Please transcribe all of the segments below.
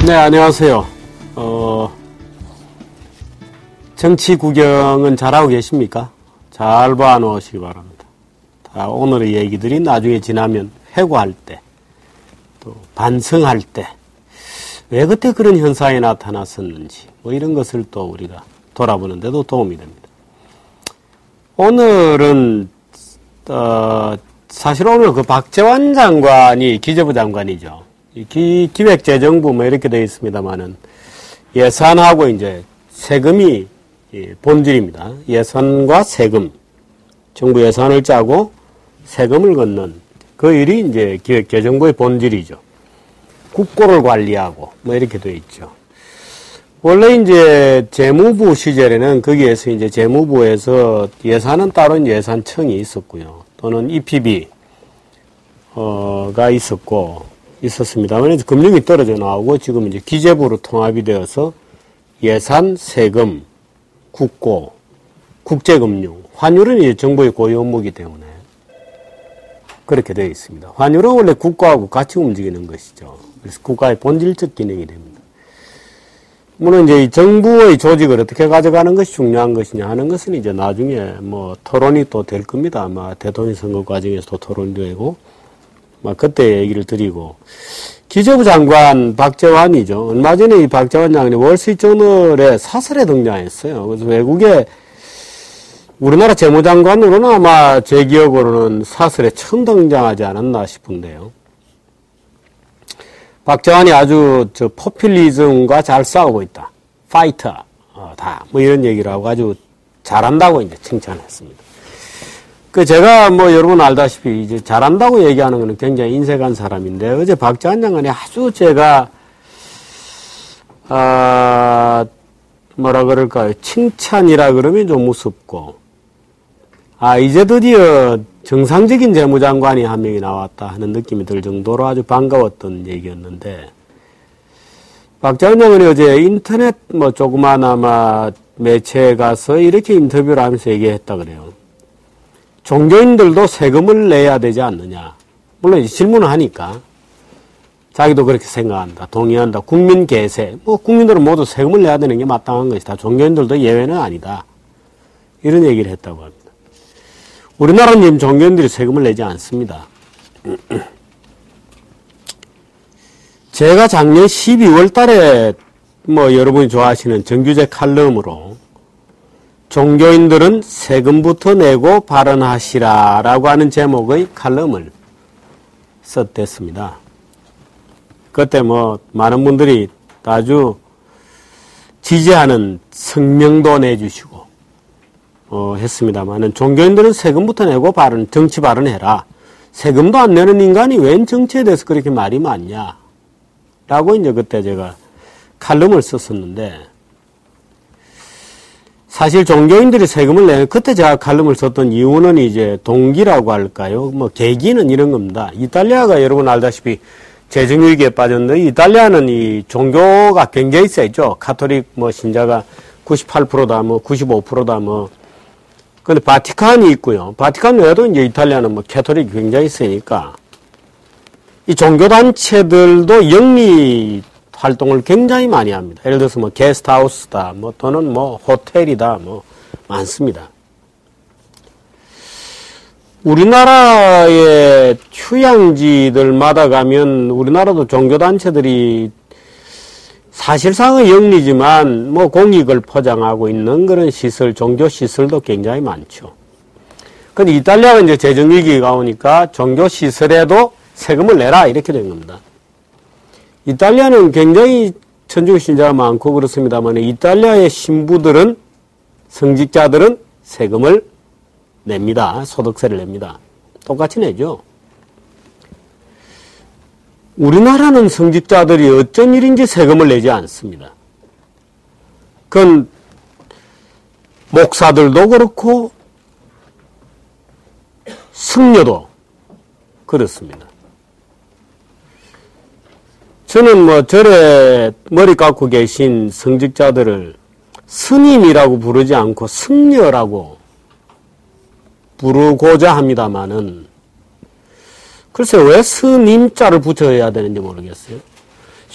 네, 안녕하세요. 정치 구경은 잘하고 계십니까? 잘 봐놓으시기 바랍니다. 다 오늘의 얘기들이 나중에 지나면 회고할 때, 또 반성할 때, 왜 그때 그런 현상이 나타났었는지, 뭐 이런 것을 또 우리가 돌아보는 데도 도움이 됩니다. 오늘은, 사실 오늘 그 박재환 장관이 기재부 장관이죠. 기획재정부 뭐 이렇게 되어 있습니다만은 예산하고 이제 세금이 본질입니다. 예산과 세금, 정부 예산을 짜고 세금을 걷는 그 일이 이제 기획재정부의 본질이죠. 국고를 관리하고 뭐 이렇게 되어 있죠. 원래 이제 재무부 시절에는 거기에서 이제 재무부에서 예산은 따로 예산청이 있었고요. 또는 EPB 가 있었습니다만 금융이 떨어져 나오고 지금 이제 기재부로 통합이 되어서 예산, 세금, 국고, 국제금융, 환율은 이제 정부의 고유 업무이기 때문에 그렇게 되어 있습니다. 환율은 원래 국가하고 같이 움직이는 것이죠. 그래서 국가의 본질적 기능이 됩니다. 물론 이제 이 정부의 조직을 어떻게 가져가는 것이 중요한 것이냐 하는 것은 이제 나중에 뭐 토론이 또 될 겁니다. 아마 대통령 선거 과정에서도 토론이 되고 그때 얘기를 드리고, 기재부 장관 박재환이죠. 얼마 전에 이 박재환 장관이 월스트리트저널에 사설에 등장했어요. 그래서 외국에 우리나라 재무장관으로는 아마 제 기억으로는 사설에 처음 등장하지 않았나 싶은데요. 박재환이 아주 포퓰리즘과 잘 싸우고 있다. 파이터, 뭐 이런 얘기를 하고 아주 잘한다고 이제 칭찬했습니다. 제가 뭐 여러분 알다시피 이제 잘한다고 얘기하는 거는 굉장히 인색한 사람인데, 어제 박재환 장관이 아주 제가, 뭐라 그럴까요. 칭찬이라 그러면 좀 무섭고, 이제 드디어 정상적인 재무장관이 한 명이 나왔다 하는 느낌이 들 정도로 아주 반가웠던 얘기였는데, 박재환 장관이 어제 인터넷 뭐 조그마나마 매체에 가서 이렇게 인터뷰를 하면서 얘기했다 그래요. 종교인들도 세금을 내야 되지 않느냐. 물론 이제 질문을 하니까 자기도 그렇게 생각한다. 동의한다. 국민 계세. 뭐 국민들은 모두 세금을 내야 되는 게 마땅한 것이다. 종교인들도 예외는 아니다. 이런 얘기를 했다고 합니다. 우리나라는 지금 종교인들이 세금을 내지 않습니다. 제가 작년 12월 달에 뭐 여러분이 좋아하시는 정규제 칼럼으로 종교인들은 세금부터 내고 발언하시라 라고 하는 제목의 칼럼을 썼댔습니다. 그때 뭐 많은 분들이 아주 지지하는 성명도 내주시고 했습니다만은, 종교인들은 세금부터 내고 정치 발언해라. 세금도 안 내는 인간이 웬 정치에 대해서 그렇게 말이 많냐 라고 이제 그때 제가 칼럼을 썼었는데, 사실 종교인들이 세금을 내는, 그때 제가 칼럼을 썼던 이유는 이제 동기라고 할까요? 뭐 계기는 이런 겁니다. 이탈리아가 여러분 알다시피 재정위기에 빠졌는데, 이탈리아는 이 종교가 굉장히 세죠. 가톨릭 뭐 신자가 98%다, 뭐 95%다, 뭐. 근데 바티칸이 있고요. 바티칸 외에도 이제 이탈리아는 뭐 캐톨릭이 굉장히 세니까 이 종교단체들도 영리 활동을 굉장히 많이 합니다. 예를 들어서 뭐 게스트하우스다, 뭐 또는 뭐 호텔이다, 뭐 많습니다. 우리나라의 휴양지들마다 가면 우리나라도 종교단체들이 사실상은 영리지만 뭐 공익을 포장하고 있는 그런 시설, 종교시설도 굉장히 많죠. 근데 이탈리아가 이제 재정위기가 오니까 종교시설에도 세금을 내라 이렇게 된 겁니다. 이탈리아는 굉장히 천주교 신자가 많고 그렇습니다만, 이탈리아의 신부들은, 성직자들은 세금을 냅니다. 소득세를 냅니다. 똑같이 내죠. 우리나라는 성직자들이 어쩐 일인지 세금을 내지 않습니다. 그건 목사들도 그렇고 승려도 그렇습니다. 저는 뭐 절에 머리 깎고 계신 성직자들을 스님이라고 부르지 않고 승려라고 부르고자 합니다마는, 글쎄 왜 스님자를 붙여야 되는지 모르겠어요.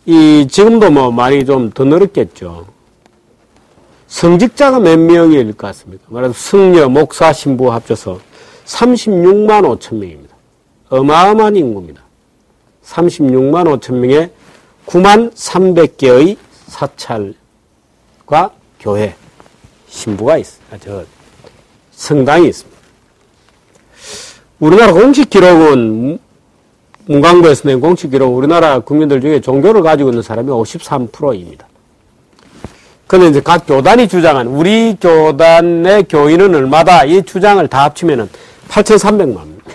지금도 뭐 많이 좀 더 늘었겠죠. 성직자가 몇 명일 것 같습니까? 말해서 승려, 목사, 신부 합쳐서 36만 5천 명입니다. 어마어마한 인구입니다. 36만 5천 명에 9만 300개의 사찰과 교회, 신부가 있습니다. 성당이 있습니다. 우리나라 공식 기록은 문광부에서 낸 공식 기록, 우리나라 국민들 중에 종교를 가지고 있는 사람이 53%입니다. 근데 이제 각 교단이 주장한, 우리 교단의 교인은 얼마다, 이 주장을 다 합치면은 8,300만.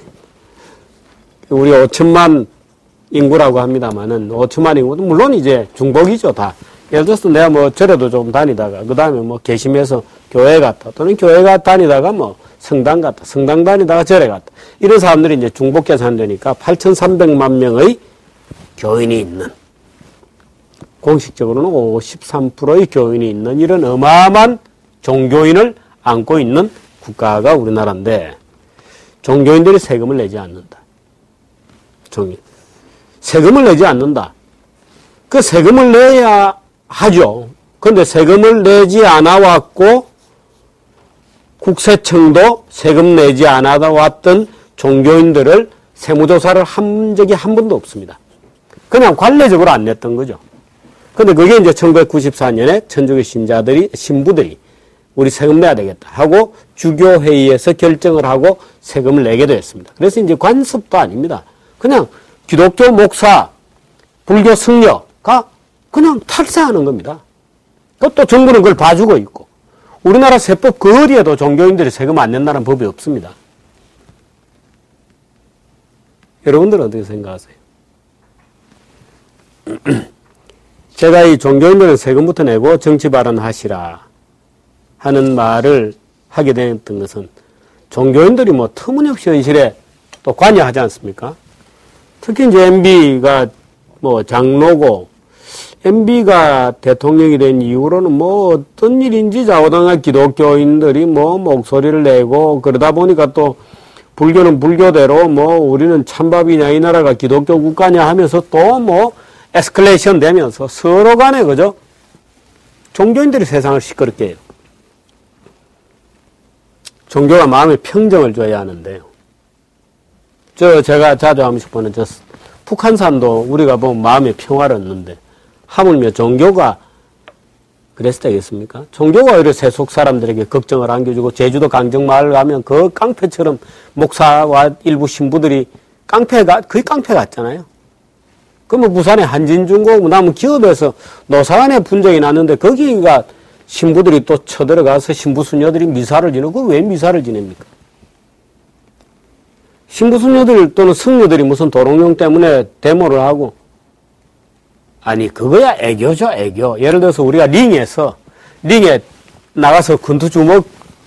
우리 5천만 인구라고 합니다만은, 5천만 인구도 물론 이제 중복이죠, 다. 예를 들어서 내가 뭐 절에도 좀 다니다가, 그 다음에 뭐 개심해서 교회 갔다, 또는 교회가 다니다가 뭐 성당 갔다, 성당 다니다가 절에 갔다. 이런 사람들이 이제 중복 계산되니까 8,300만 명의 교인이 있는, 공식적으로는 53%의 교인이 있는 이런 어마어마한 종교인을 안고 있는 국가가 우리나라인데, 종교인들이 세금을 내지 않는다. 세금을 내지 않는다. 그 세금을 내야 하죠. 그런데 세금을 내지 않아 왔고, 국세청도 세금 내지 않아 왔던 종교인들을 세무조사를 한 적이 한 번도 없습니다. 그냥 관례적으로 안 냈던 거죠. 근데 그게 이제 1994년에 천주교 신부들이 우리 세금 내야 되겠다 하고 주교회의에서 결정을 하고 세금을 내게 되었습니다. 그래서 이제 관습도 아닙니다. 그냥 기독교 목사, 불교 승려가 그냥 탈세하는 겁니다. 또 정부는 그걸 봐주고 있고, 우리나라 세법 그 어디에도 종교인들이 세금 안 낸다는 법이 없습니다. 여러분들은 어떻게 생각하세요? 제가 이 종교인들은 세금부터 내고 정치 발언하시라 하는 말을 하게 됐던 것은, 종교인들이 뭐 터무니없이 현실에 또 관여하지 않습니까? 특히 이제 MB가 뭐 장로고, MB가 대통령이 된 이후로는 뭐 어떤 일인지 좌우당한 기독교인들이 뭐 목소리를 내고, 그러다 보니까 또 불교는 불교대로 뭐 우리는 찬밥이냐, 이 나라가 기독교 국가냐 하면서 또 뭐 에스컬레이션 되면서 서로 간에 그죠? 종교인들이 세상을 시끄럽게 해요. 종교가 마음의 평정을 줘야 하는데요. 제가 자주 한 번씩 보는 북한산도 우리가 보면 마음의 평화를 얻는데, 하물며 종교가 그랬을 때겠습니까? 종교가 오히려 세속 사람들에게 걱정을 안겨주고, 제주도 강정마을 가면 그 깡패처럼 목사와 일부 신부들이 거의 깡패 같잖아요. 그러면 부산의 한진중공, 남은 기업에서 노사간에 분쟁이 났는데, 거기가 신부들이 또 쳐들어가서 신부수녀들이 미사를 지내고, 왜 미사를 지냅니까? 신부수녀들 또는 승려들이 무슨 도롱뇽 때문에 데모를 하고, 아니 그거야 애교죠, 애교. 예를 들어서 우리가 링에 나가서 권투주먹으로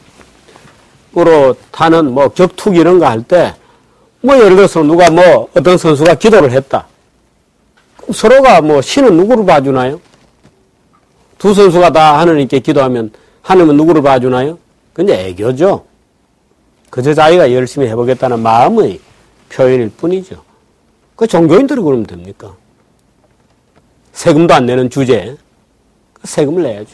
타는 뭐 격투기 이런 거 할 때, 뭐 예를 들어서 누가 뭐 어떤 선수가 기도를 했다. 서로가 뭐 신은 누구를 봐주나요? 두 선수가 다 하느님께 기도하면 하느님은 누구를 봐주나요? 근데 애교죠. 그저 자기가 열심히 해보겠다는 마음의 표현일 뿐이죠. 그 종교인들이 그러면 됩니까? 세금도 안 내는 주제에 세금을 내야죠.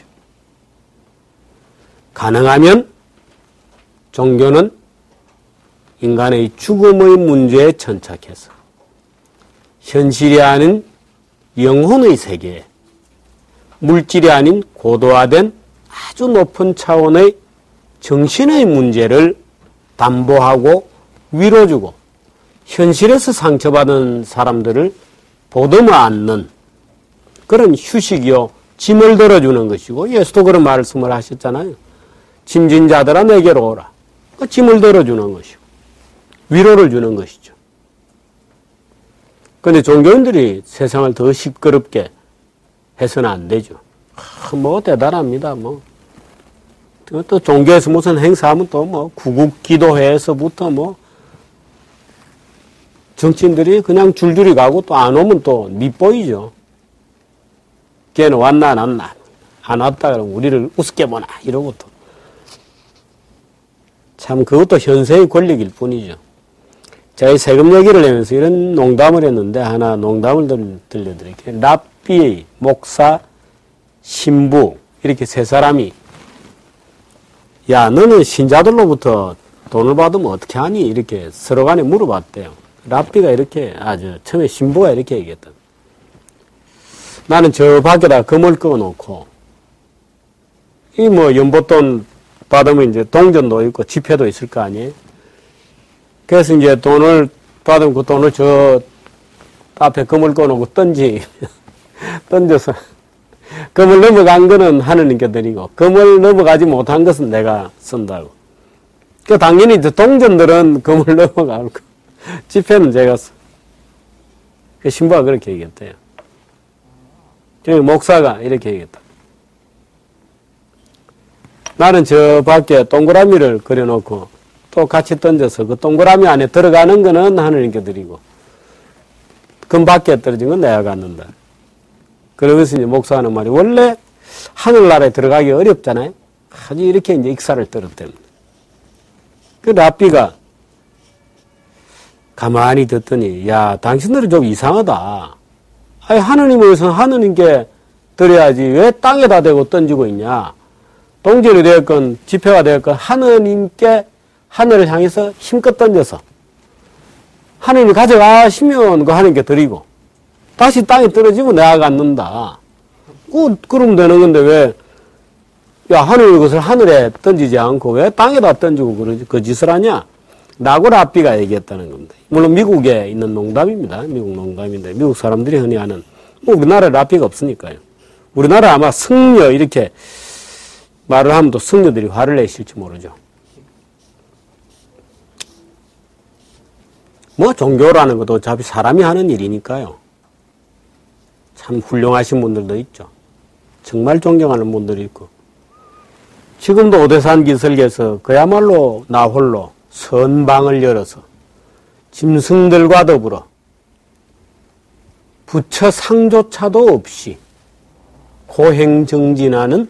가능하면 종교는 인간의 죽음의 문제에 천착해서 현실이 아닌 영혼의 세계에, 물질이 아닌 고도화된 아주 높은 차원의 정신의 문제를 담보하고 위로주고, 현실에서 상처받은 사람들을 보듬어 안는 그런 휴식이요, 짐을 덜어주는 것이고, 예수도 그런 말씀을 하셨잖아요. 짐진 자들아 내게로 오라. 그 짐을 덜어주는 것이고 위로를 주는 것이죠. 그런데 종교인들이 세상을 더 시끄럽게 해서는 안 되죠. 뭐 대단합니다. 뭐 또 종교에서 무슨 행사하면 또 뭐 구국기도회에서부터 뭐 정치인들이 그냥 줄줄이 가고, 또 안 오면 또 밑보이죠. 걔는 왔나 안 왔나, 안 왔다 그러면 우리를 우습게 보나 이러고, 또 참 그것도 현세의 권력일 뿐이죠. 제가 세금 얘기를 하면서 이런 농담을 했는데, 하나 농담을 들려드릴게요. 랍비, 목사, 신부 이렇게 세 사람이 야 너는 신자들로부터 돈을 받으면 어떻게 하니? 이렇게 서로 간에 물어봤대요. 랍비가 이렇게 처음에 신부가 이렇게 얘기했다. 나는 저 밖에다 금을 꺼놓고 이 뭐 연보돈 받으면 이제 동전도 있고 지폐도 있을 거 아니에요? 그래서 이제 돈을 받으면 그 돈을 저 앞에 금을 꺼놓고 던져서 금을 넘어간 거는 하느님께 드리고 금을 넘어가지 못한 것은 내가 쓴다고. 그 당연히 이제 동전들은 금을 넘어가고 지폐는 제가 써. 그 신부가 그렇게 얘기했대요. 저희 목사가 이렇게 얘기했다. 나는 저 밖에 동그라미를 그려놓고 또 같이 던져서 그 동그라미 안에 들어가는 거는 하느님께 드리고 금 밖에 떨어진 건 내가 갖는다. 그러면서 이제 목사 하는 말이 원래 하늘나라에 들어가기 어렵잖아요. 아주 이렇게 이제 익사를 떨었답니다. 그 랍비가 가만히 듣더니 야 당신들은 좀 이상하다. 아니 하느님을 위해서 하느님께 드려야지 왜 땅에다 대고 던지고 있냐. 동전이 되었건 지폐가 되었건 하느님께 하늘을 향해서 힘껏 던져서 하느님이 가져가시면 그 하느님께 드리고 다시 땅에 떨어지면 내가 갖는다. 그러면 되는 건데 왜 야 하느님이 그것을 하늘에 던지지 않고 왜 땅에다 던지고 그 짓을 하냐. 라고 랍비가 얘기했다는 겁니다. 물론 미국에 있는 농담입니다. 미국 농담인데 미국 사람들이 흔히 하는 뭐 우리나라에 랍비가 없으니까요. 우리나라 아마 승려 이렇게 말을 하면 또 승려들이 화를 내실지 모르죠. 뭐 종교라는 것도 어차피 사람이 하는 일이니까요. 참 훌륭하신 분들도 있죠. 정말 존경하는 분들이 있고 지금도 오대산 기슭에서 그야말로 나 홀로 선방을 열어서 짐승들과 더불어 부처 상조차도 없이 고행정진하는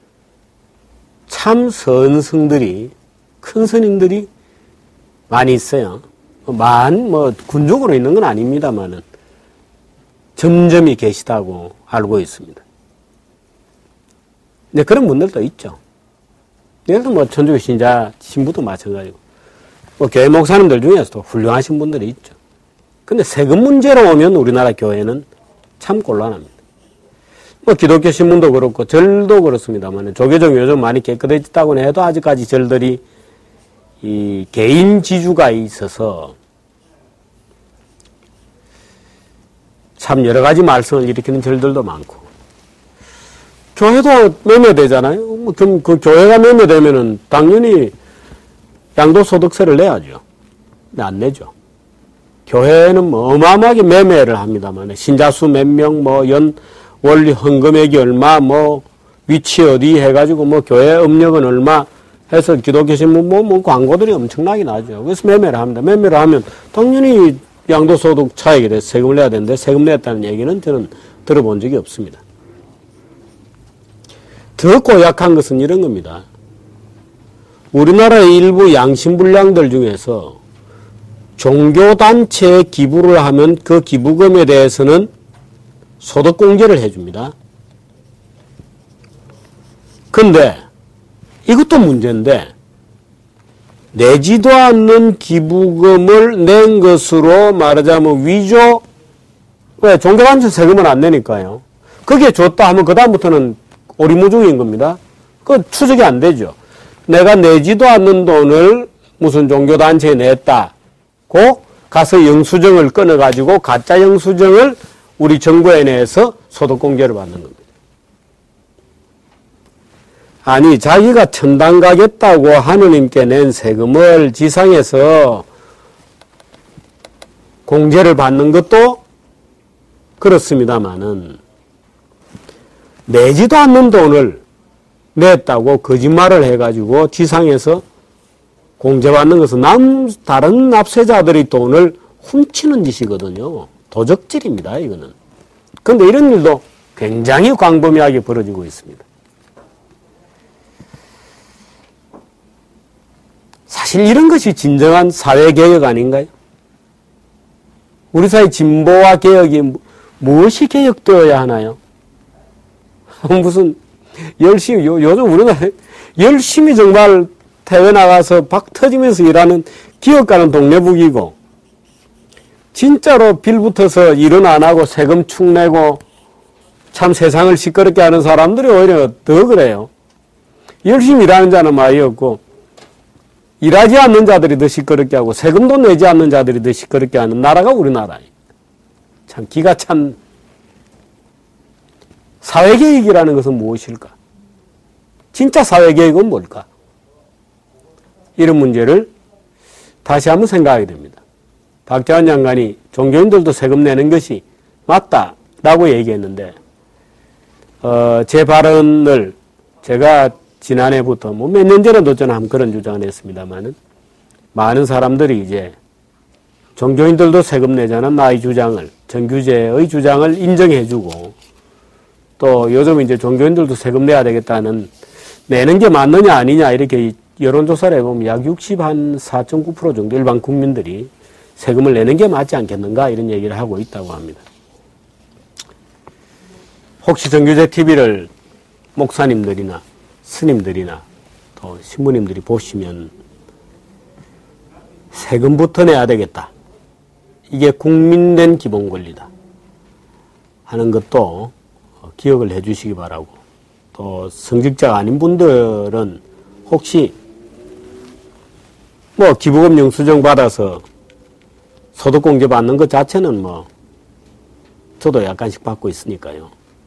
참 선승들이 큰 스님들이 많이 있어요. 군중으로 있는 건 아닙니다만은 점점이 계시다고 알고 있습니다. 근데 그런 분들도 있죠. 예를 들어 뭐 천주교 신자 신부도 마찬가지고 뭐 교회 목사님들 중에서도 훌륭하신 분들이 있죠. 근데 세금 문제로 오면 우리나라 교회는 참 곤란합니다. 뭐 기독교 신문도 그렇고 절도 그렇습니다만 조계종 요즘 많이 깨끗해졌다고 해도 아직까지 절들이 이 개인 지주가 있어서 참 여러 가지 말썽을 일으키는 절들도 많고 교회도 매매되잖아요. 그 교회가 매매되면은 당연히 양도소득세를 내야죠. 근데 안 내죠. 교회는 뭐 어마어마하게 매매를 합니다만 신자수 몇 명, 원리 헌금액이 얼마, 위치 어디 해가지고 교회 음력은 얼마 해서 기독교 신문 광고들이 엄청나게 나죠. 그래서 매매를 합니다. 매매를 하면 당연히 양도소득 차익에 대해서 세금을 내야 되는데 세금 냈다는 얘기는 저는 들어본 적이 없습니다. 더 고약한 것은 이런 겁니다. 우리나라의 일부 양심불량들 중에서 종교단체에 기부를 하면 그 기부금에 대해서는 소득공제를 해줍니다. 근데 이것도 문제인데 내지도 않는 기부금을 낸 것으로 말하자면 위조, 왜 종교단체 세금을 안 내니까요. 그게 줬다 하면 그 다음부터는 오리무중인 겁니다. 그 추적이 안 되죠. 내가 내지도 않는 돈을 무슨 종교단체에 냈다고 가서 영수증을 끊어가지고 가짜 영수증을 우리 정부에 내서 소득공제를 받는 겁니다. 아니 자기가 천당 가겠다고 하느님께 낸 세금을 지상에서 공제를 받는 것도 그렇습니다마는 내지도 않는 돈을 냈다고 거짓말을 해가지고 지상에서 공제받는 것은 다른 납세자들의 돈을 훔치는 짓이거든요. 도적질입니다, 이거는. 그런데 이런 일도 굉장히 광범위하게 벌어지고 있습니다. 사실 이런 것이 진정한 사회개혁 아닌가요? 우리 사회 진보와 개혁이 무엇이 개혁되어야 하나요? 무슨 열심히 요즘 우리나라 열심히 정말 해외 나가서 박 터지면서 일하는 기업가는 동네북이고 진짜로 빌붙어서 일은 안 하고 세금 축 내고 참 세상을 시끄럽게 하는 사람들이 오히려 더 그래요. 열심히 일하는 자는 많이 없고 일하지 않는 자들이 더 시끄럽게 하고 세금도 내지 않는 자들이 더 시끄럽게 하는 나라가 우리나라예요. 참 기가 찬 사회계획이라는 것은 무엇일까? 진짜 사회계획은 뭘까? 이런 문제를 다시 한번 생각하게 됩니다. 박재환 장관이 종교인들도 세금 내는 것이 맞다라고 얘기했는데 제 발언을 제가 지난해부터 몇 년 전에도 저는 한번 그런 주장을 했습니다만은 많은 사람들이 이제 종교인들도 세금 내자는 나의 주장을 정규제의 주장을 인정해주고 또 요즘 이제 종교인들도 세금 내야 되겠다는 내는 게 맞느냐 아니냐 이렇게 여론조사를 해보면 약 64.9% 정도 일반 국민들이 세금을 내는 게 맞지 않겠는가 이런 얘기를 하고 있다고 합니다. 혹시 정규제 TV를 목사님들이나 스님들이나 또 신부님들이 보시면 세금부터 내야 되겠다. 이게 국민된 기본 권리다 하는 것도 기억을 해 주시기 바라고 또 성직자가 아닌 분들은 혹시 뭐 기부금 영수증 받아서 소득공제 받는 것 자체는 뭐 저도 약간씩 받고 있으니까요.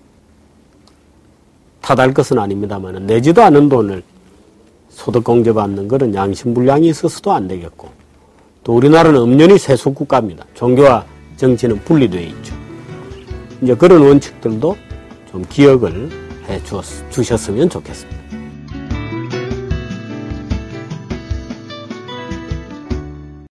탓할 것은 아닙니다만 내지도 않은 돈을 소득공제 받는 것은 양심불량이 있어서도 안 되겠고 또 우리나라는 엄연히 세속국가입니다. 종교와 정치는 분리되어 있죠. 이제 그런 원칙들도 좀 기억을 해 주셨으면 좋겠습니다.